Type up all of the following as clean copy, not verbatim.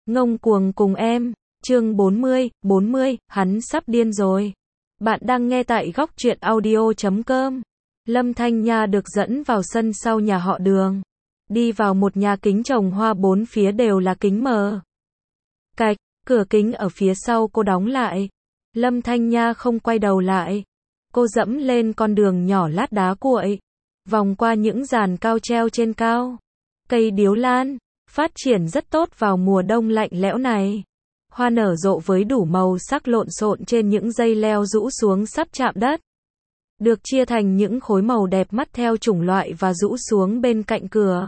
Ngông cuồng cùng em, chương 40, hắn sắp điên rồi. Bạn đang nghe tại góc truyện audio.com. Lâm Thanh Nha được dẫn vào sân sau nhà họ Đường. Đi vào một nhà kính trồng hoa, bốn phía đều là kính mờ. Cạch, cửa kính ở phía sau cô đóng lại. Lâm Thanh Nha không quay đầu lại. Cô dẫm lên con đường nhỏ lát đá cuội, vòng qua những giàn cao treo trên cao. Cây điếu lan phát triển rất tốt vào mùa đông lạnh lẽo này. Hoa nở rộ với đủ màu sắc lộn xộn trên những dây leo rũ xuống sắp chạm đất. Được chia thành những khối màu đẹp mắt theo chủng loại và rũ xuống bên cạnh cửa.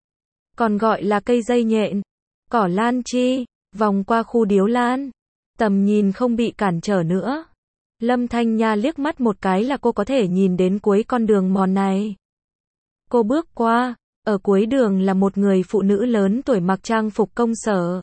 Còn gọi là cây dây nhện, cỏ lan chi, vòng qua khu điếu lan. Tầm nhìn không bị cản trở nữa. Lâm Thanh Nha liếc mắt một cái là cô có thể nhìn đến cuối con đường mòn này. Cô bước qua. Ở cuối đường là một người phụ nữ lớn tuổi mặc trang phục công sở.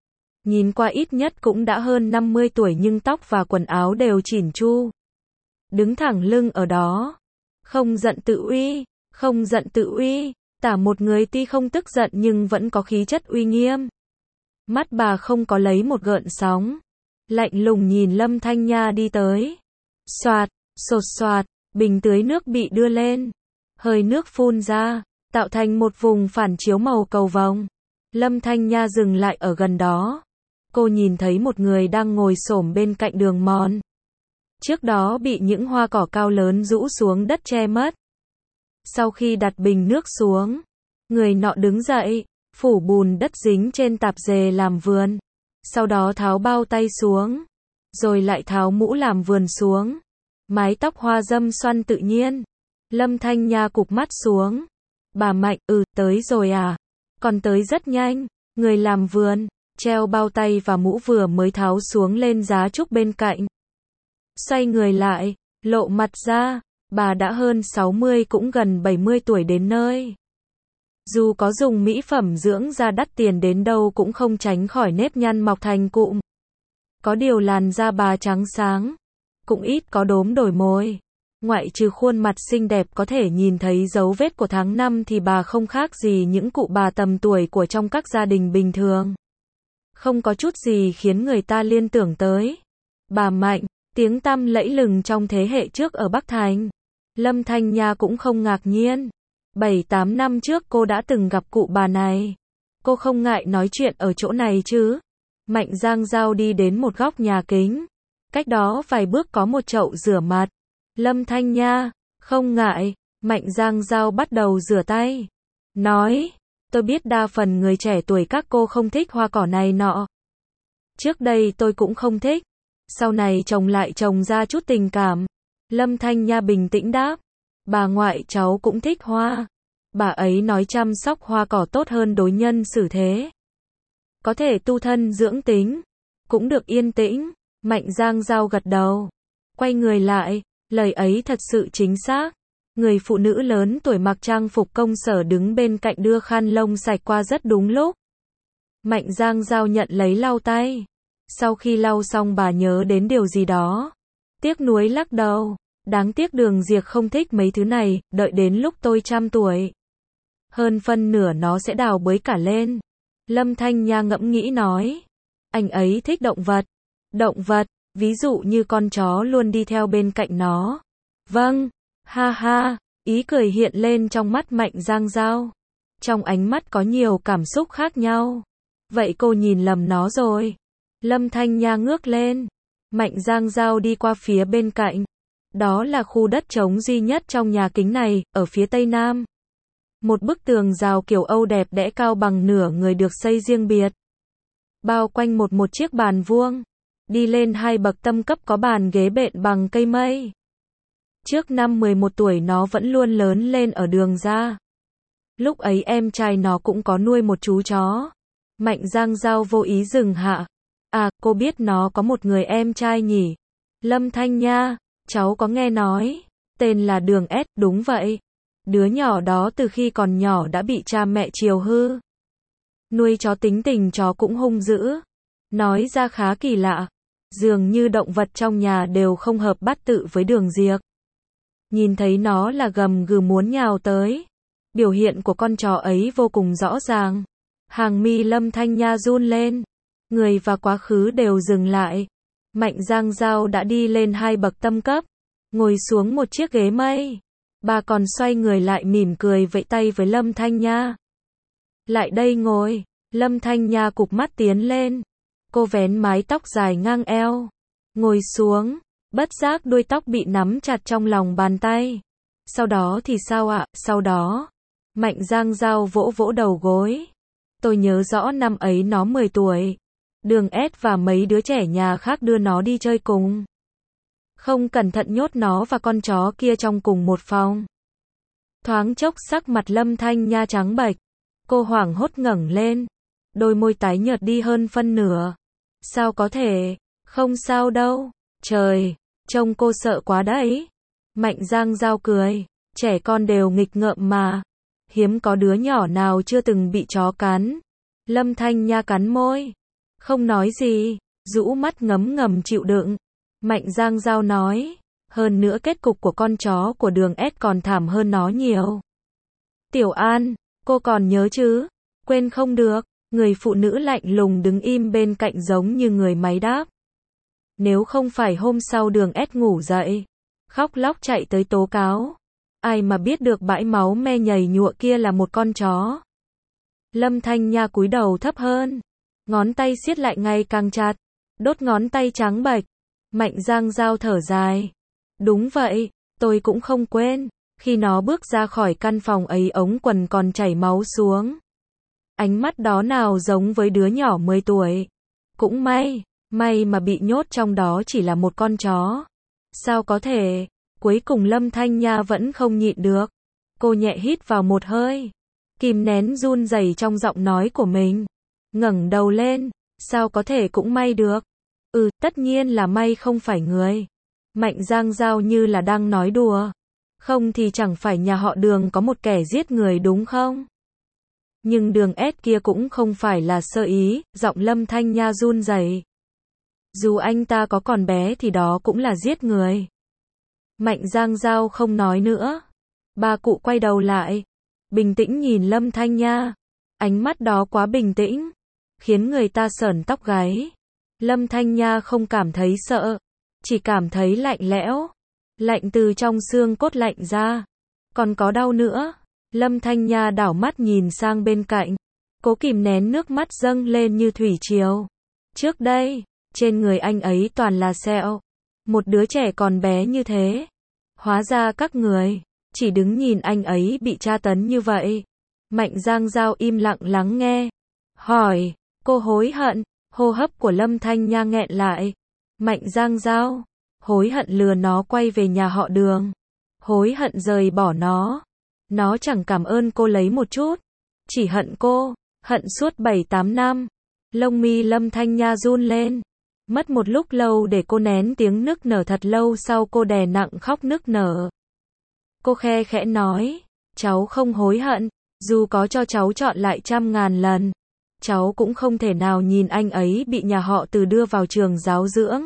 Nhìn qua ít nhất cũng đã hơn 50 tuổi nhưng tóc và quần áo đều chỉn chu. Đứng thẳng lưng ở đó. Không giận tự uy, không giận tự uy, tả một người tuy không tức giận nhưng vẫn có khí chất uy nghiêm. Mắt bà không có lấy một gợn sóng. Lạnh lùng nhìn Lâm Thanh Nha đi tới. Xoạt, sột soạt, bình tưới nước bị đưa lên. Hơi nước phun ra, tạo thành một vùng phản chiếu màu cầu vồng. Lâm Thanh Nha dừng lại ở gần đó. Cô nhìn thấy một người đang ngồi xổm bên cạnh đường mòn. Trước đó bị những hoa cỏ cao lớn rũ xuống đất che mất. Sau khi đặt bình nước xuống, người nọ đứng dậy, phủ bùn đất dính trên tạp dề làm vườn. Sau đó tháo bao tay xuống, rồi lại tháo mũ làm vườn xuống. Mái tóc hoa râm xoăn tự nhiên. Lâm Thanh Nha cụp mắt xuống. Bà Mạnh, tới rồi à? Còn tới rất nhanh. Người làm vườn, treo bao tay và mũ vừa mới tháo xuống lên giá trúc bên cạnh. Xoay người lại, lộ mặt ra, bà đã hơn 60 cũng gần 70 tuổi đến nơi. Dù có dùng mỹ phẩm dưỡng da đắt tiền đến đâu cũng không tránh khỏi nếp nhăn mọc thành cụm. Có điều làn da bà trắng sáng, cũng ít có đốm đổi mồi. Ngoại trừ khuôn mặt xinh đẹp có thể nhìn thấy dấu vết của tháng năm thì bà không khác gì những cụ bà tầm tuổi của trong các gia đình bình thường. Không có chút gì khiến người ta liên tưởng tới. Bà Mạnh, tiếng tăm lẫy lừng trong thế hệ trước ở Bắc Thành. Lâm Thanh Nha cũng không ngạc nhiên. 7-8 năm trước cô đã từng gặp cụ bà này. Cô không ngại nói chuyện ở chỗ này chứ. Mạnh giang dao đi đến một góc nhà kính. Cách đó vài bước có một chậu rửa mặt. Lâm Thanh Nha, không ngại. Mạnh giang dao bắt đầu rửa tay. Nói, tôi biết đa phần người trẻ tuổi các cô không thích hoa cỏ này nọ. Trước đây tôi cũng không thích. Sau này trồng lại trồng ra chút tình cảm. Lâm Thanh Nha bình tĩnh đáp. Bà ngoại cháu cũng thích hoa. Bà ấy nói chăm sóc hoa cỏ tốt hơn đối nhân xử thế. Có thể tu thân dưỡng tính. Cũng được yên tĩnh. Mạnh giang dao gật đầu. Quay người lại. Lời ấy thật sự chính xác. Người phụ nữ lớn tuổi mặc trang phục công sở đứng bên cạnh đưa khăn lông sạch qua rất đúng lúc. Mạnh giang dao nhận lấy lau tay. Sau khi lau xong bà nhớ đến điều gì đó. Tiếc nuối lắc đầu. Đáng tiếc Đường Diệc không thích mấy thứ này, đợi đến lúc tôi trăm tuổi. Hơn phân nửa nó sẽ đào bới cả lên. Lâm Thanh Nha ngẫm nghĩ nói. Anh ấy thích động vật. Động vật, ví dụ như con chó luôn đi theo bên cạnh nó. Vâng, ha ha, ý cười hiện lên trong mắt Mạnh giang dao. Trong ánh mắt có nhiều cảm xúc khác nhau. Vậy cô nhìn lầm nó rồi. Lâm Thanh Nha ngước lên. Mạnh giang dao đi qua phía bên cạnh. Đó là khu đất trống duy nhất trong nhà kính này, ở phía tây nam. Một bức tường rào kiểu Âu đẹp đẽ cao bằng nửa người được xây riêng biệt. Bao quanh một chiếc bàn vuông. Đi lên 2 bậc tâm cấp có bàn ghế bện bằng cây mây. Trước năm 11 tuổi nó vẫn luôn lớn lên ở Đường ra. Lúc ấy em trai nó cũng có nuôi một chú chó. Mạnh giang dao vô ý dừng hạ. À, cô biết nó có một người em trai nhỉ? Lâm Thanh Nha, cháu có nghe nói. Tên là Đường S, đúng vậy. Đứa nhỏ đó từ khi còn nhỏ đã bị cha mẹ chiều hư. Nuôi chó tính tình chó cũng hung dữ. Nói ra khá kỳ lạ. Dường như động vật trong nhà đều không hợp bát tự với Đường Diệc. Nhìn thấy nó là gầm gừ muốn nhào tới. Biểu hiện của con chó ấy vô cùng rõ ràng. Hàng mi Lâm Thanh Nha run lên. Người và quá khứ đều dừng lại. Mạnh Giang Giao đã đi lên 2 bậc tâm cấp, ngồi xuống một chiếc ghế mây. Bà còn xoay người lại mỉm cười vẫy tay với Lâm Thanh Nha. Lại đây ngồi. Lâm Thanh Nha cụp mắt tiến lên. Cô vén mái tóc dài ngang eo, ngồi xuống, bất giác đuôi tóc bị nắm chặt trong lòng bàn tay. Sau đó thì sao ạ? Sau đó, Mạnh Giang Giao vỗ vỗ đầu gối. Tôi nhớ rõ năm ấy nó 10 tuổi. Đường S và mấy đứa trẻ nhà khác đưa nó đi chơi cùng. Không cẩn thận nhốt nó và con chó kia trong cùng một phòng. Thoáng chốc sắc mặt Lâm Thanh Nha trắng bệch. Cô hoảng hốt ngẩng lên. Đôi môi tái nhợt đi hơn phân nửa. Sao có thể? Không sao đâu. Trời, trông cô sợ quá đấy. Mạnh Giang Giao cười. Trẻ con đều nghịch ngợm mà. Hiếm có đứa nhỏ nào chưa từng bị chó cắn. Lâm Thanh Nha cắn môi. Không nói gì, rũ mắt ngấm ngầm chịu đựng. Mạnh Giang Giao nói. Hơn nữa kết cục của con chó của đường S còn thảm hơn nó nhiều. Tiểu An, cô còn nhớ chứ? Quên không được. Người phụ nữ lạnh lùng đứng im bên cạnh giống như người máy đáp. Nếu không phải hôm sau đường S ngủ dậy, khóc lóc chạy tới tố cáo. Ai mà biết được bãi máu me nhầy nhụa kia là một con chó. Lâm Thanh Nha cúi đầu thấp hơn. Ngón tay siết lại ngày càng chặt. Đốt ngón tay trắng bệch. Mạnh Giang Giao thở dài. Đúng vậy, tôi cũng không quên. Khi nó bước ra khỏi căn phòng ấy ống quần còn chảy máu xuống. Ánh mắt đó nào giống với đứa nhỏ 10 tuổi. Cũng may mà bị nhốt trong đó chỉ là một con chó. Sao có thể? Cuối cùng Lâm Thanh Nha vẫn không nhịn được. Cô nhẹ hít vào một hơi. Kìm nén run rẩy trong giọng nói của mình. Ngẩng đầu lên. Sao có thể cũng may được? Tất nhiên là may không phải người. Mạnh Giang Giao như là đang nói đùa. Không thì chẳng phải nhà họ Đường có một kẻ giết người đúng không? Nhưng đường S kia cũng không phải là sơ ý, giọng Lâm Thanh Nha run rẩy. Dù anh ta có còn bé thì đó cũng là giết người. Mạnh Giang Giao không nói nữa. Bà cụ quay đầu lại, bình tĩnh nhìn Lâm Thanh Nha. Ánh mắt đó quá bình tĩnh, khiến người ta sởn tóc gáy. Lâm Thanh Nha không cảm thấy sợ, chỉ cảm thấy lạnh lẽo. Lạnh từ trong xương cốt lạnh ra. Còn có đau nữa. Lâm Thanh Nha đảo mắt nhìn sang bên cạnh. Cố kìm nén nước mắt dâng lên như thủy triều. Trước đây, trên người anh ấy toàn là sẹo. Một đứa trẻ còn bé như thế. Hóa ra các người chỉ đứng nhìn anh ấy bị tra tấn như vậy. Mạnh Giang Giao im lặng lắng nghe. Hỏi, cô hối hận? Hô hấp của Lâm Thanh Nha nghẹn lại. Mạnh Giang Giao, hối hận lừa nó quay về nhà họ Đường. Hối hận rời bỏ nó. Nó chẳng cảm ơn cô lấy một chút. Chỉ hận cô, hận suốt 7-8 năm. Lông mi Lâm Thanh Nha run lên. Mất một lúc lâu để cô nén tiếng nức nở thật lâu sau cô đè nặng khóc nức nở. Cô khe khẽ nói, cháu không hối hận, dù có cho cháu chọn lại 100.000 lần. Cháu cũng không thể nào nhìn anh ấy bị nhà họ Từ đưa vào trường giáo dưỡng.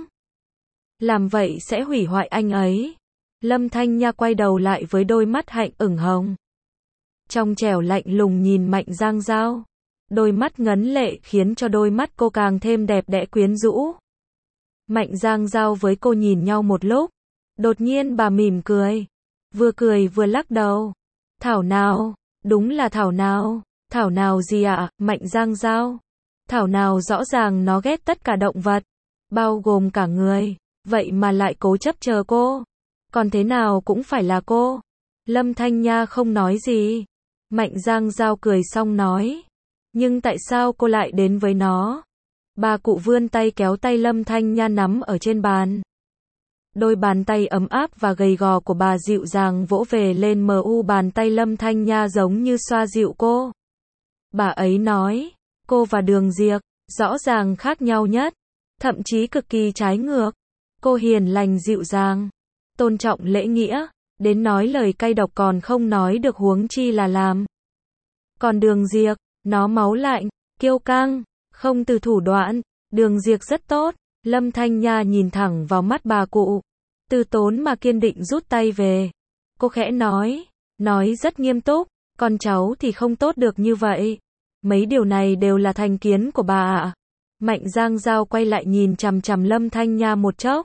Làm vậy sẽ hủy hoại anh ấy. Lâm Thanh Nha quay đầu lại với đôi mắt hạnh ửng hồng. Trong trẻo lạnh lùng nhìn Mạnh Giang Giao. Đôi mắt ngấn lệ khiến cho đôi mắt cô càng thêm đẹp đẽ quyến rũ. Mạnh Giang Giao với cô nhìn nhau một lúc. Đột nhiên bà mỉm cười. Vừa cười vừa lắc đầu. Thảo nào? Đúng là Thảo nào? Thảo nào gì ạ? Mạnh Giang Giao. Thảo nào rõ ràng nó ghét tất cả động vật. Bao gồm cả người. Vậy mà lại cố chấp chờ cô. Còn thế nào cũng phải là cô. Lâm Thanh Nha không nói gì. Mạnh Giang Giao cười xong nói. Nhưng tại sao cô lại đến với nó? Bà cụ vươn tay kéo tay Lâm Thanh Nha nắm ở trên bàn. Đôi bàn tay ấm áp và gầy gò của bà dịu dàng vỗ về lên bàn tay Lâm Thanh Nha giống như xoa dịu cô. Bà ấy nói, cô và Đường Diệp, rõ ràng khác nhau nhất. Thậm chí cực kỳ trái ngược. Cô hiền lành dịu dàng, tôn trọng lễ nghĩa, đến nói lời cay độc còn không nói được huống chi là làm. Còn Đường Diệp, nó máu lạnh, kiêu căng, không từ thủ đoạn. Đường Diệp rất tốt. Lâm Thanh Nha nhìn thẳng vào mắt bà cụ, từ tốn mà kiên định rút tay về. Cô khẽ nói rất nghiêm túc, con cháu thì không tốt được như vậy. Mấy điều này đều là thành kiến của bà ạ. Mạnh Giang Giao quay lại nhìn chằm chằm Lâm Thanh Nha một chốc.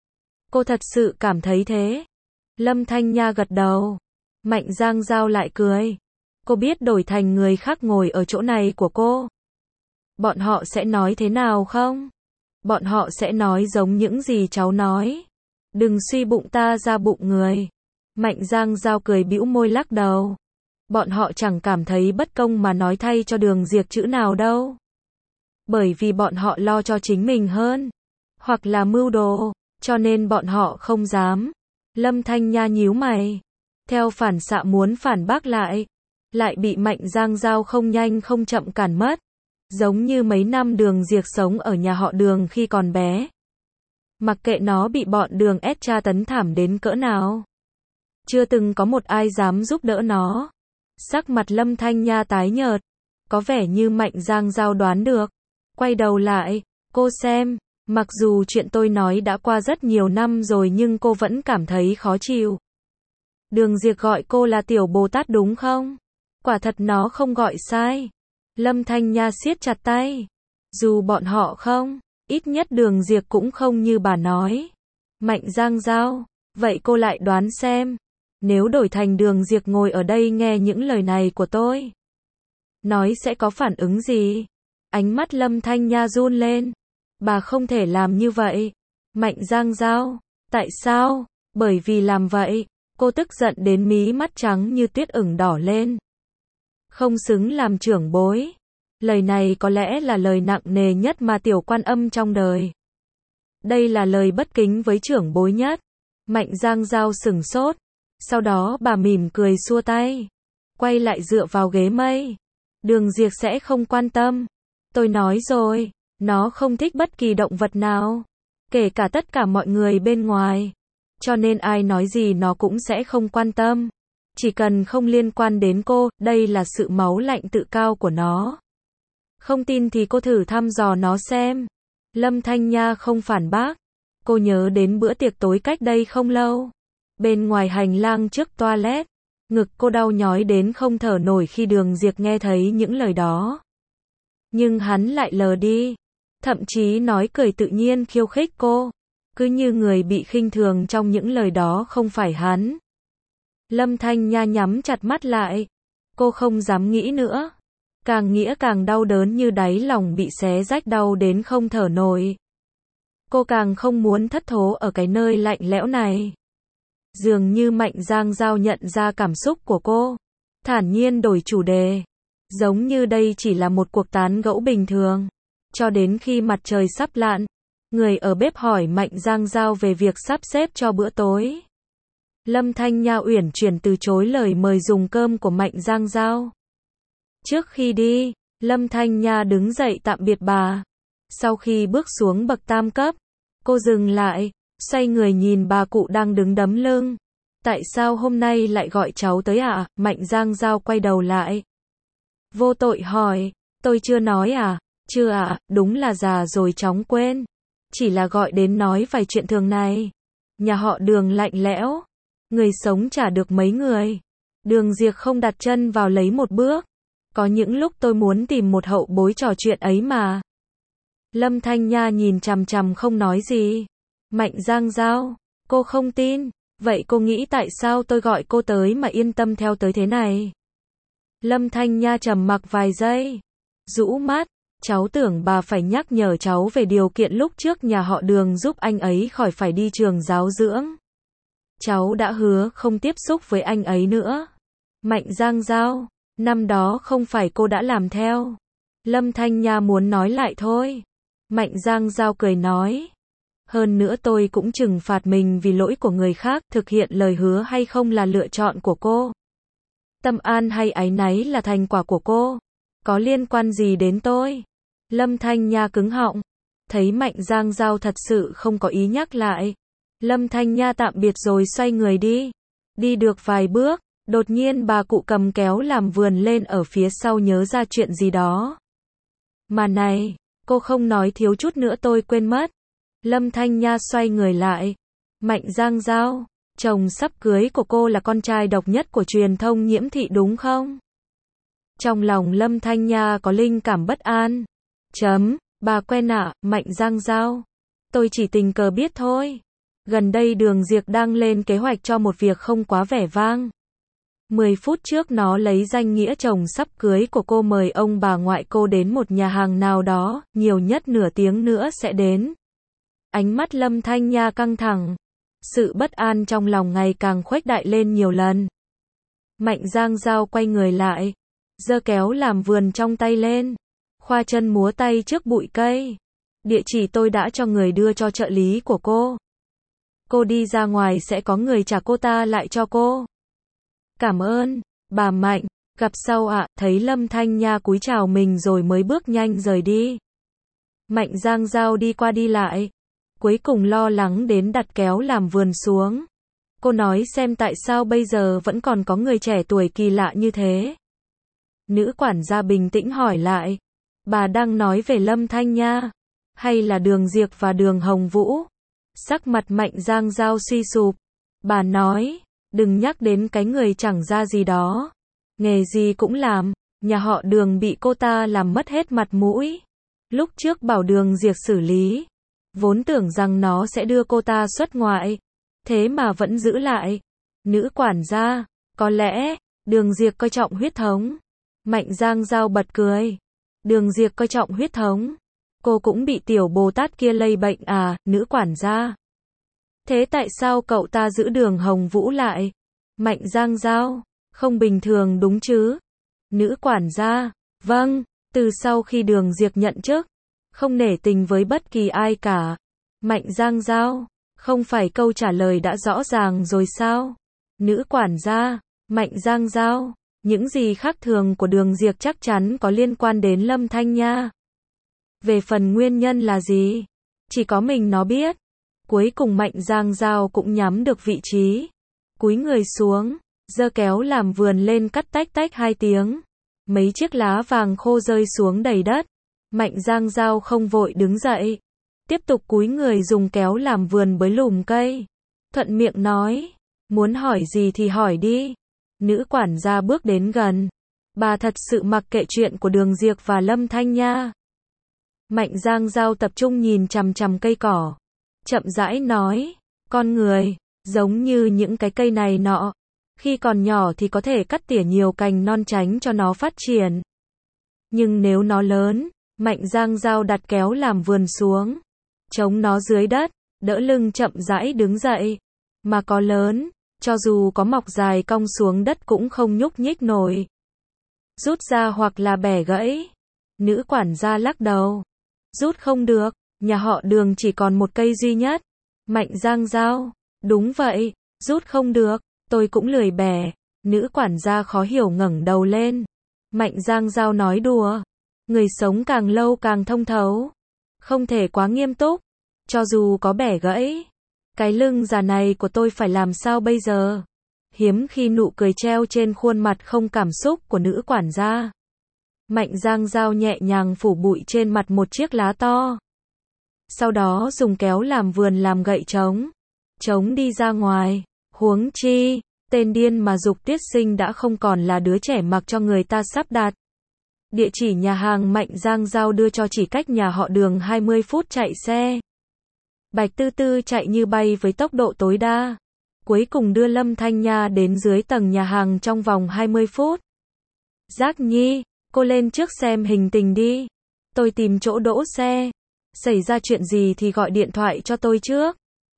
Cô thật sự cảm thấy thế. Lâm Thanh Nha gật đầu. Mạnh Giang Giao lại cười. Cô biết đổi thành người khác ngồi ở chỗ này của cô, bọn họ sẽ nói thế nào không? Bọn họ sẽ nói giống những gì cháu nói. Đừng suy bụng ta ra bụng người. Mạnh Giang Giao cười bĩu môi lắc đầu. Bọn họ chẳng cảm thấy bất công mà nói thay cho Đường Diệp chữ nào đâu. Bởi vì bọn họ lo cho chính mình hơn. Hoặc là mưu đồ, cho nên bọn họ không dám. Lâm Thanh Nha nhíu mày. Theo phản xạ muốn phản bác lại. Lại bị Mạnh Giang Giao không nhanh không chậm cản mất. Giống như mấy năm Đường Diệp sống ở nhà họ Đường khi còn bé. Mặc kệ nó bị bọn Đường ép tra tấn thảm đến cỡ nào. Chưa từng có một ai dám giúp đỡ nó. Sắc mặt Lâm Thanh Nha tái nhợt. Có vẻ như Mạnh Giang Giao đoán được. Quay đầu lại, cô xem. Mặc dù chuyện tôi nói đã qua rất nhiều năm rồi nhưng cô vẫn cảm thấy khó chịu. Đường Diệp gọi cô là tiểu Bồ Tát đúng không? Quả thật nó không gọi sai. Lâm Thanh Nha siết chặt tay. Dù bọn họ không, ít nhất Đường Diệp cũng không như bà nói. Mạnh Giang Giao, vậy cô lại đoán xem. Nếu đổi thành Đường Diệp ngồi ở đây nghe những lời này của tôi, nói sẽ có phản ứng gì? Ánh mắt Lâm Thanh Nha run lên. Bà không thể làm như vậy. Mạnh Giang Giao, tại sao? Bởi vì làm vậy, cô tức giận đến mí mắt trắng như tuyết ửng đỏ lên. Không xứng làm trưởng bối. Lời này có lẽ là lời nặng nề nhất mà Tiểu Quan Âm trong đời. Đây là lời bất kính với trưởng bối nhất. Mạnh Giang Giao sửng sốt. Sau đó bà mỉm cười xua tay. Quay lại dựa vào ghế mây. Đường Diệp sẽ không quan tâm. Tôi nói rồi, nó không thích bất kỳ động vật nào. Kể cả tất cả mọi người bên ngoài. Cho nên ai nói gì nó cũng sẽ không quan tâm. Chỉ cần không liên quan đến cô, đây là sự máu lạnh tự cao của nó. Không tin thì cô thử thăm dò nó xem. Lâm Thanh Nha không phản bác. Cô nhớ đến bữa tiệc tối cách đây không lâu. Bên ngoài hành lang trước toilet, ngực cô đau nhói đến không thở nổi khi Đường Diệp nghe thấy những lời đó. Nhưng hắn lại lờ đi. Thậm chí nói cười tự nhiên khiêu khích cô. Cứ như người bị khinh thường trong những lời đó không phải hắn. Lâm Thanh Nha nhắm chặt mắt lại. Cô không dám nghĩ nữa. Càng nghĩ càng đau đớn như đáy lòng bị xé rách đau đến không thở nổi. Cô càng không muốn thất thố ở cái nơi lạnh lẽo này. Dường như Mạnh Giang Giao nhận ra cảm xúc của cô. Thản nhiên đổi chủ đề. Giống như đây chỉ là một cuộc tán gẫu bình thường. Cho đến khi mặt trời sắp lặn, người ở bếp hỏi Mạnh Giang Giao về việc sắp xếp cho bữa tối. Lâm Thanh Nha uyển chuyển từ chối lời mời dùng cơm của Mạnh Giang Giao. Trước khi đi, Lâm Thanh Nha đứng dậy tạm biệt bà. Sau khi bước xuống bậc tam cấp, cô dừng lại, xoay người nhìn bà cụ đang đứng đấm lưng. Tại sao hôm nay lại gọi cháu tới ạ? Mạnh Giang Giao quay đầu lại. Vô tội hỏi, tôi chưa nói à? Chưa ạ, đúng là già rồi chóng quên. Chỉ là gọi đến nói vài chuyện thường này. Nhà họ Đường lạnh lẽo. Người sống chả được mấy người. Đường Diệp không đặt chân vào lấy một bước. Có những lúc tôi muốn tìm một hậu bối trò chuyện ấy mà. Lâm Thanh Nha nhìn chằm chằm không nói gì. Mạnh Giang Giao, cô không tin. Vậy cô nghĩ tại sao tôi gọi cô tới mà yên tâm theo tới thế này? Lâm Thanh Nha trầm mặc vài giây. Rũ mắt, cháu tưởng bà phải nhắc nhở cháu về điều kiện lúc trước nhà họ Đường giúp anh ấy khỏi phải đi trường giáo dưỡng. Cháu đã hứa không tiếp xúc với anh ấy nữa. Mạnh Giang Giao, năm đó không phải cô đã làm theo. Lâm Thanh Nha muốn nói lại thôi. Mạnh Giang Giao cười nói. Hơn nữa tôi cũng trừng phạt mình vì lỗi của người khác, thực hiện lời hứa hay không là lựa chọn của cô. Tâm an hay áy náy là thành quả của cô. Có liên quan gì đến tôi? Lâm Thanh Nha cứng họng. Thấy Mạnh Giang Giao thật sự không có ý nhắc lại. Lâm Thanh Nha tạm biệt rồi xoay người đi. Đi được vài bước, đột nhiên bà cụ cầm kéo làm vườn lên ở phía sau nhớ ra chuyện gì đó. Mà này, cô không nói thiếu chút nữa tôi quên mất. Lâm Thanh Nha xoay người lại. Mạnh Giang Giao, chồng sắp cưới của cô là con trai độc nhất của truyền thông Nhiễm Thị đúng không? Trong lòng Lâm Thanh Nha có linh cảm bất an. Bà quen ạ, Mạnh Giang Giao. Tôi chỉ tình cờ biết thôi. Gần đây Đường Diệp đang lên kế hoạch cho một việc không quá vẻ vang. 10 phút trước nó lấy danh nghĩa chồng sắp cưới của cô mời ông bà ngoại cô đến một nhà hàng nào đó, nhiều nhất nửa tiếng nữa sẽ đến. Ánh mắt Lâm Thanh Nha căng thẳng. Sự bất an trong lòng ngày càng khuếch đại lên nhiều lần. Mạnh Giang Giao quay người lại, giơ kéo làm vườn trong tay lên, khoa chân múa tay trước bụi cây. Địa chỉ tôi đã cho người đưa cho trợ lý của cô. Cô đi ra ngoài sẽ có người trả cô ta lại cho cô. Cảm ơn, bà Mạnh, gặp sau ạ, thấy Lâm Thanh Nha cúi chào mình rồi mới bước nhanh rời đi. Mạnh Giang Giao đi qua đi lại, cuối cùng lo lắng đến đặt kéo làm vườn xuống. Cô nói xem tại sao bây giờ vẫn còn có người trẻ tuổi kỳ lạ như thế. Nữ quản gia bình tĩnh hỏi lại, bà đang nói về Lâm Thanh Nha, hay là Đường Diệp và Đường Hồng Vũ? Sắc mặt Mạnh Giang Giao suy sụp, bà nói, đừng nhắc đến cái người chẳng ra gì đó. Nghề gì cũng làm, nhà họ Đường bị cô ta làm mất hết mặt mũi. Lúc trước bảo Đường Diệp xử lý, vốn tưởng rằng nó sẽ đưa cô ta xuất ngoại, thế mà vẫn giữ lại. Nữ quản gia, có lẽ, Đường Diệp coi trọng huyết thống. Mạnh Giang Giao bật cười. Đường Diệp coi trọng huyết thống. Cô cũng bị tiểu Bồ Tát kia lây bệnh à, nữ quản gia. Thế tại sao cậu ta giữ Đường Hồng Vũ lại? Mạnh Giang Giao, không bình thường đúng chứ? Nữ quản gia, vâng, từ sau khi Đường Diệp nhận chức, không nể tình với bất kỳ ai cả. Mạnh Giang Giao, không phải câu trả lời đã rõ ràng rồi sao? Nữ quản gia, Mạnh Giang Giao, những gì khác thường của Đường Diệp chắc chắn có liên quan đến Lâm Thanh Nha. Về phần nguyên nhân là gì? Chỉ có mình nó biết. Cuối cùng Mạnh Giang Giao cũng nhắm được vị trí. Cúi người xuống, giơ kéo làm vườn lên cắt tách tách 2 tiếng. Mấy chiếc lá vàng khô rơi xuống đầy đất. Mạnh Giang Giao không vội đứng dậy. Tiếp tục cúi người dùng kéo làm vườn bới lùm cây. Thuận miệng nói, muốn hỏi gì thì hỏi đi. Nữ quản gia bước đến gần. Bà thật sự mặc kệ chuyện của Đường Diệp và Lâm Thanh Nha. Mạnh Giang Giao tập trung nhìn chằm chằm cây cỏ. Chậm rãi nói, con người, giống như những cái cây này nọ. Khi còn nhỏ thì có thể cắt tỉa nhiều cành non tránh cho nó phát triển. Nhưng nếu nó lớn, Mạnh Giang Giao đặt kéo làm vườn xuống. Chống nó dưới đất, đỡ lưng chậm rãi đứng dậy. Mà có lớn, cho dù có mọc dài cong xuống đất cũng không nhúc nhích nổi. Rút ra hoặc là bẻ gãy. Nữ quản gia lắc đầu. Rút không được, nhà họ Đường chỉ còn một cây duy nhất. Mạnh Giang Giao, đúng vậy, rút không được, tôi cũng lười bẻ. Nữ quản gia khó hiểu ngẩng đầu lên. Mạnh Giang Giao nói đùa. Người sống càng lâu càng thông thấu. Không thể quá nghiêm túc. Cho dù có bẻ gãy, cái lưng già này của tôi phải làm sao bây giờ? Hiếm khi nụ cười treo trên khuôn mặt không cảm xúc của nữ quản gia. Mạnh Giang Giao nhẹ nhàng phủ bụi trên mặt một chiếc lá to. Sau đó dùng kéo làm vườn làm gậy trống. Trống đi ra ngoài. Huống chi, tên điên mà Dục Tiết Sinh đã không còn là đứa trẻ mặc cho người ta sắp đặt. Địa chỉ nhà hàng Mạnh Giang Giao đưa cho chỉ cách nhà họ Đường 20 phút chạy xe. Bạch Tư Tư chạy như bay với tốc độ tối đa. Cuối cùng đưa Lâm Thanh Nha đến dưới tầng nhà hàng trong vòng 20 phút. Giác Nhi, cô lên trước xem hình tình đi. Tôi tìm chỗ đỗ xe. Xảy ra chuyện gì thì gọi điện thoại cho tôi trước.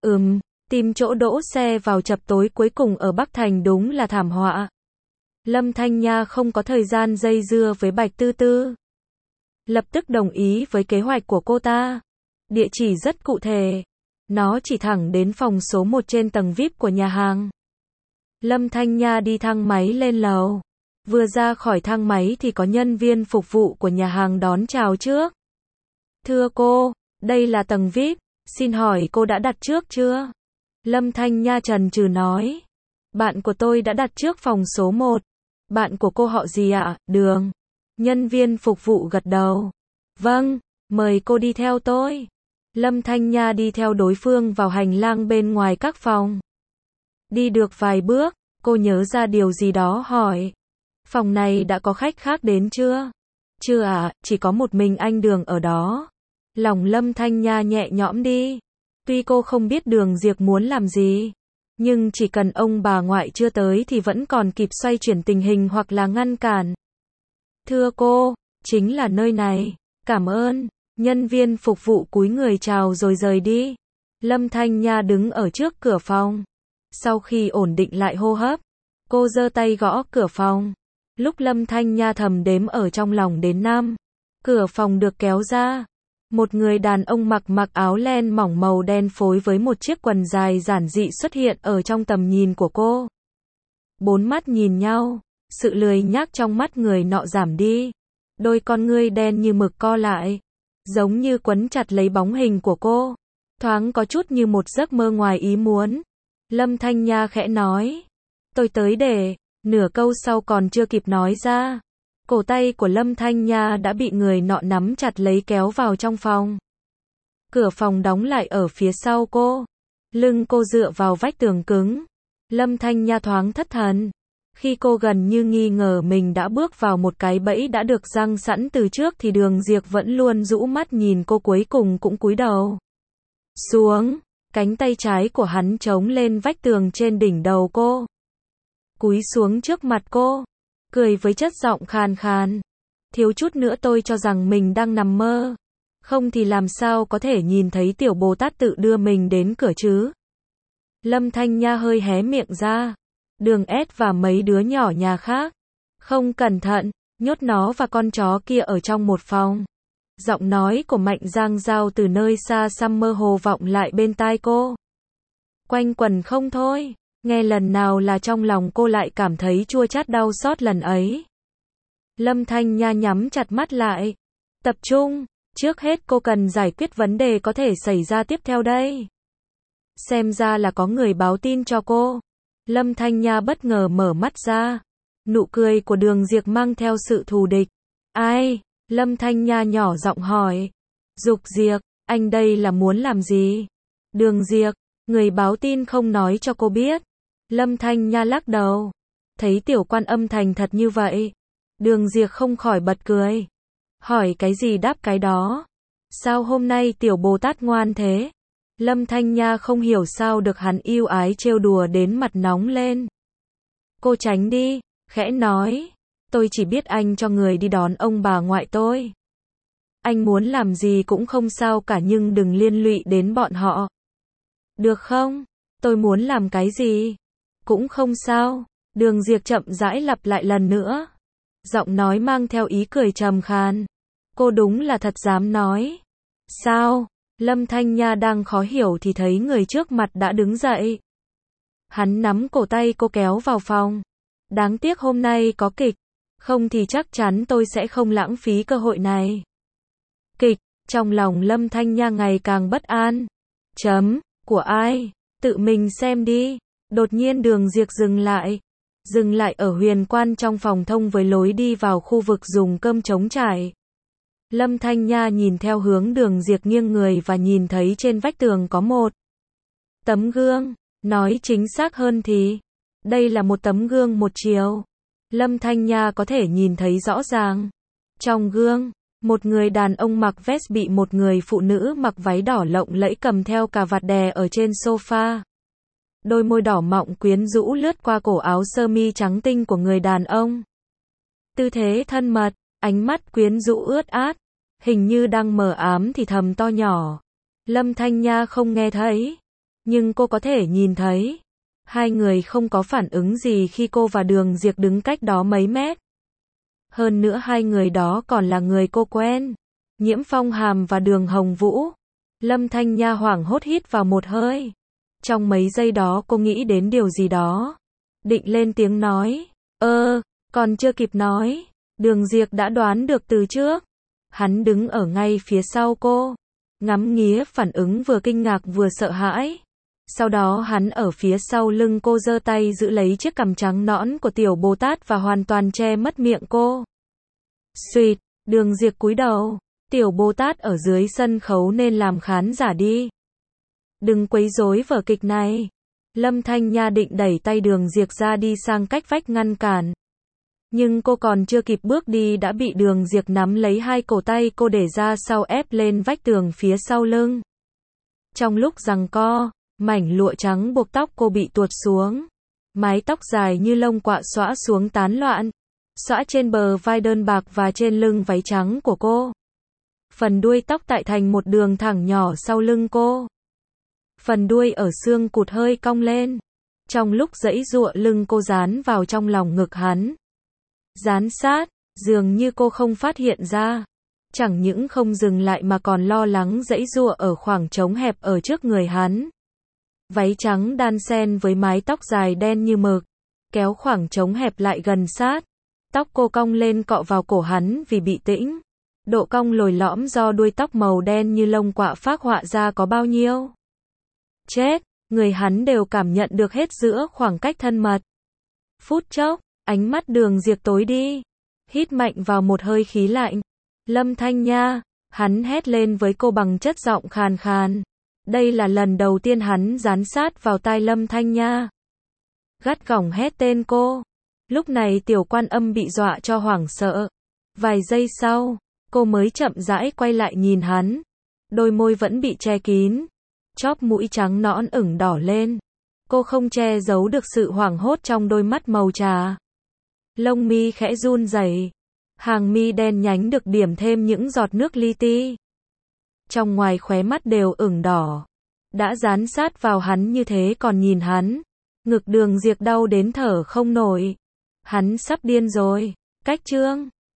Tìm chỗ đỗ xe vào chập tối cuối cùng ở Bắc Thành đúng là thảm họa. Lâm Thanh Nha không có thời gian dây dưa với Bạch Tư Tư. Lập tức đồng ý với kế hoạch của cô ta. Địa chỉ rất cụ thể. Nó chỉ thẳng đến phòng số 1 trên tầng VIP của nhà hàng. Lâm Thanh Nha đi thang máy lên lầu. Vừa ra khỏi thang máy thì có nhân viên phục vụ của nhà hàng đón chào trước. Thưa cô, đây là tầng VIP, xin hỏi cô đã đặt trước chưa? Lâm Thanh Nha chần chừ nói. Bạn của tôi đã đặt trước phòng số 1. Bạn của cô họ gì ạ? Đường. Nhân viên phục vụ gật đầu. Vâng, mời cô đi theo tôi. Lâm Thanh Nha đi theo đối phương vào hành lang bên ngoài các phòng. Đi được vài bước, cô nhớ ra điều gì đó hỏi. Phòng này đã có khách khác đến chưa? Chưa ạ, chỉ có một mình anh Đường ở đó. Lòng Lâm Thanh Nha nhẹ nhõm đi. Tuy cô không biết Đường Diệp muốn làm gì, nhưng chỉ cần ông bà ngoại chưa tới thì vẫn còn kịp xoay chuyển tình hình hoặc là ngăn cản. Thưa cô, chính là nơi này. Cảm ơn. Nhân viên phục vụ cúi người chào rồi rời đi. Lâm Thanh Nha đứng ở trước cửa phòng. Sau khi ổn định lại hô hấp, cô giơ tay gõ cửa phòng. Lúc Lâm Thanh Nha thầm đếm ở trong lòng đến 5, cửa phòng được kéo ra. Một người đàn ông mặc áo len mỏng màu đen phối với một chiếc quần dài giản dị xuất hiện ở trong tầm nhìn của cô. 4 mắt nhìn nhau, sự lười nhác trong mắt người nọ giảm đi. Đôi con ngươi đen như mực co lại, giống như quấn chặt lấy bóng hình của cô. Thoáng có chút như một giấc mơ ngoài ý muốn. Lâm Thanh Nha khẽ nói, tôi tới để, nửa câu sau còn chưa kịp nói ra. Cổ tay của Lâm Thanh Nha đã bị người nọ nắm chặt lấy kéo vào trong phòng. Cửa phòng đóng lại ở phía sau cô. Lưng cô dựa vào vách tường cứng. Lâm Thanh Nha thoáng thất thần. Khi cô gần như nghi ngờ mình đã bước vào một cái bẫy đã được giăng sẵn từ trước thì Đường Diệp vẫn luôn rũ mắt nhìn cô, cuối cùng cũng cúi đầu xuống. Cánh tay trái của hắn chống lên vách tường trên đỉnh đầu cô. Cúi xuống trước mặt cô, cười với chất giọng khàn khàn. Thiếu chút nữa tôi cho rằng mình đang nằm mơ. Không thì làm sao có thể nhìn thấy tiểu Bồ Tát tự đưa mình đến cửa chứ. Lâm Thanh Nha hơi hé miệng ra. Đường S và mấy đứa nhỏ nhà khác không cẩn thận nhốt nó và con chó kia ở trong một phòng. Giọng nói của Mạnh Giang Giao từ nơi xa xăm mơ hồ vọng lại bên tai cô. Quanh quẩn không thôi, nghe lần nào là trong lòng cô lại cảm thấy chua chát đau xót lần ấy. Lâm Thanh Nha nhắm chặt mắt lại. Tập trung, trước hết cô cần giải quyết vấn đề có thể xảy ra tiếp theo đây. Xem ra là có người báo tin cho cô. Lâm Thanh Nha bất ngờ mở mắt ra. Nụ cười của Đường Diệp mang theo sự thù địch. Ai? Lâm Thanh Nha nhỏ giọng hỏi. Dục Diệp, anh đây là muốn làm gì? Đường Diệp, người báo tin không nói cho cô biết. Lâm Thanh Nha lắc đầu. Thấy tiểu quan âm thành thật như vậy, Đường Diệp không khỏi bật cười. Hỏi cái gì đáp cái đó. Sao hôm nay tiểu Bồ Tát ngoan thế? Lâm Thanh Nha không hiểu sao được hắn yêu ái trêu đùa đến mặt nóng lên. Cô tránh đi, khẽ nói. Tôi chỉ biết anh cho người đi đón ông bà ngoại tôi. Anh muốn làm gì cũng không sao cả, nhưng đừng liên lụy đến bọn họ. Được không? Tôi muốn làm cái gì cũng không sao. Đường Diệp chậm rãi lặp lại lần nữa. Giọng nói mang theo ý cười trầm khàn. Cô đúng là thật dám nói. Sao? Lâm Thanh Nha đang khó hiểu thì thấy người trước mặt đã đứng dậy. Hắn nắm cổ tay cô kéo vào phòng. Đáng tiếc hôm nay có kịch. Không thì chắc chắn tôi sẽ không lãng phí cơ hội này. Kịch, trong lòng Lâm Thanh Nha ngày càng bất an. Chấm, của ai? Tự mình xem đi. Đột nhiên Đường Diệp dừng lại. Dừng lại ở huyền quan trong phòng thông với lối đi vào khu vực dùng cơm trống trải. Lâm Thanh Nha nhìn theo hướng Đường Diệp nghiêng người và nhìn thấy trên vách tường có một tấm gương. Nói chính xác hơn thì đây là một tấm gương một chiều. Lâm Thanh Nha có thể nhìn thấy rõ ràng. Trong gương, một người đàn ông mặc vest bị một người phụ nữ mặc váy đỏ lộng lẫy cầm theo cà vạt đè ở trên sofa. Đôi môi đỏ mọng quyến rũ lướt qua cổ áo sơ mi trắng tinh của người đàn ông. Tư thế thân mật, ánh mắt quyến rũ ướt át, hình như đang mờ ám thì thầm to nhỏ. Lâm Thanh Nha không nghe thấy, nhưng cô có thể nhìn thấy. Hai người không có phản ứng gì khi cô và Đường Diệp đứng cách đó mấy mét. Hơn nữa hai người đó còn là người cô quen. Nhiễm Phong Hàm và Đường Hồng Vũ. Lâm Thanh Nha hoảng hốt hít vào một hơi. Trong mấy giây đó cô nghĩ đến điều gì đó. Định lên tiếng nói. Còn chưa kịp nói. Đường Diệp đã đoán được từ trước. Hắn đứng ở ngay phía sau cô. Ngắm nghía phản ứng vừa kinh ngạc vừa sợ hãi. Sau đó hắn ở phía sau lưng cô giơ tay giữ lấy chiếc cằm trắng nõn của tiểu Bồ Tát và hoàn toàn che mất miệng cô. Suýt, Đường Diệp cúi đầu. Tiểu Bồ Tát ở dưới sân khấu nên làm khán giả đi. Đừng quấy rối vở kịch này. Lâm Thanh Nha định đẩy tay Đường Diệp ra đi sang cách vách ngăn cản. Nhưng cô còn chưa kịp bước đi đã bị Đường Diệp nắm lấy hai cổ tay cô để ra sau ép lên vách tường phía sau lưng. Trong lúc giằng co, mảnh lụa trắng buộc tóc cô bị tuột xuống. Mái tóc dài như lông quạ xõa xuống tán loạn, xõa trên bờ vai đơn bạc và trên lưng váy trắng của cô. Phần đuôi tóc tại thành một đường thẳng nhỏ sau lưng cô. Phần đuôi ở xương cụt hơi cong lên. Trong lúc giãy giụa lưng cô dán vào trong lòng ngực hắn. Dán sát, dường như cô không phát hiện ra. Chẳng những không dừng lại mà còn lo lắng giãy giụa ở khoảng trống hẹp ở trước người hắn. Váy trắng đan xen với mái tóc dài đen như mực, kéo khoảng trống hẹp lại gần sát. Tóc cô cong lên cọ vào cổ hắn vì bị tĩnh. Độ cong lồi lõm do đuôi tóc màu đen như lông quạ phác họa ra có bao nhiêu. Chết, người hắn đều cảm nhận được hết giữa khoảng cách thân mật. Phút chốc, ánh mắt Đường Diệp tối đi. Hít mạnh vào một hơi khí lạnh. Lâm Thanh Nha, hắn hét lên với cô bằng chất giọng khàn khàn. Đây là lần đầu tiên hắn dán sát vào tai Lâm Thanh Nha. Gắt gỏng hét tên cô. Lúc này Tiểu Quan Âm bị dọa cho hoảng sợ. Vài giây sau, cô mới chậm rãi quay lại nhìn hắn. Đôi môi vẫn bị che kín. Chóp mũi trắng nõn ửng đỏ lên. Cô không che giấu được sự hoảng hốt trong đôi mắt màu trà. Lông mi khẽ run rẩy. Hàng mi đen nhánh được điểm thêm những giọt nước li ti. Trong ngoài khóe mắt đều ửng đỏ. Đã dán sát vào hắn như thế còn nhìn hắn. Ngực Đường Diệp đau đến thở không nổi. Hắn sắp điên rồi. Cách chương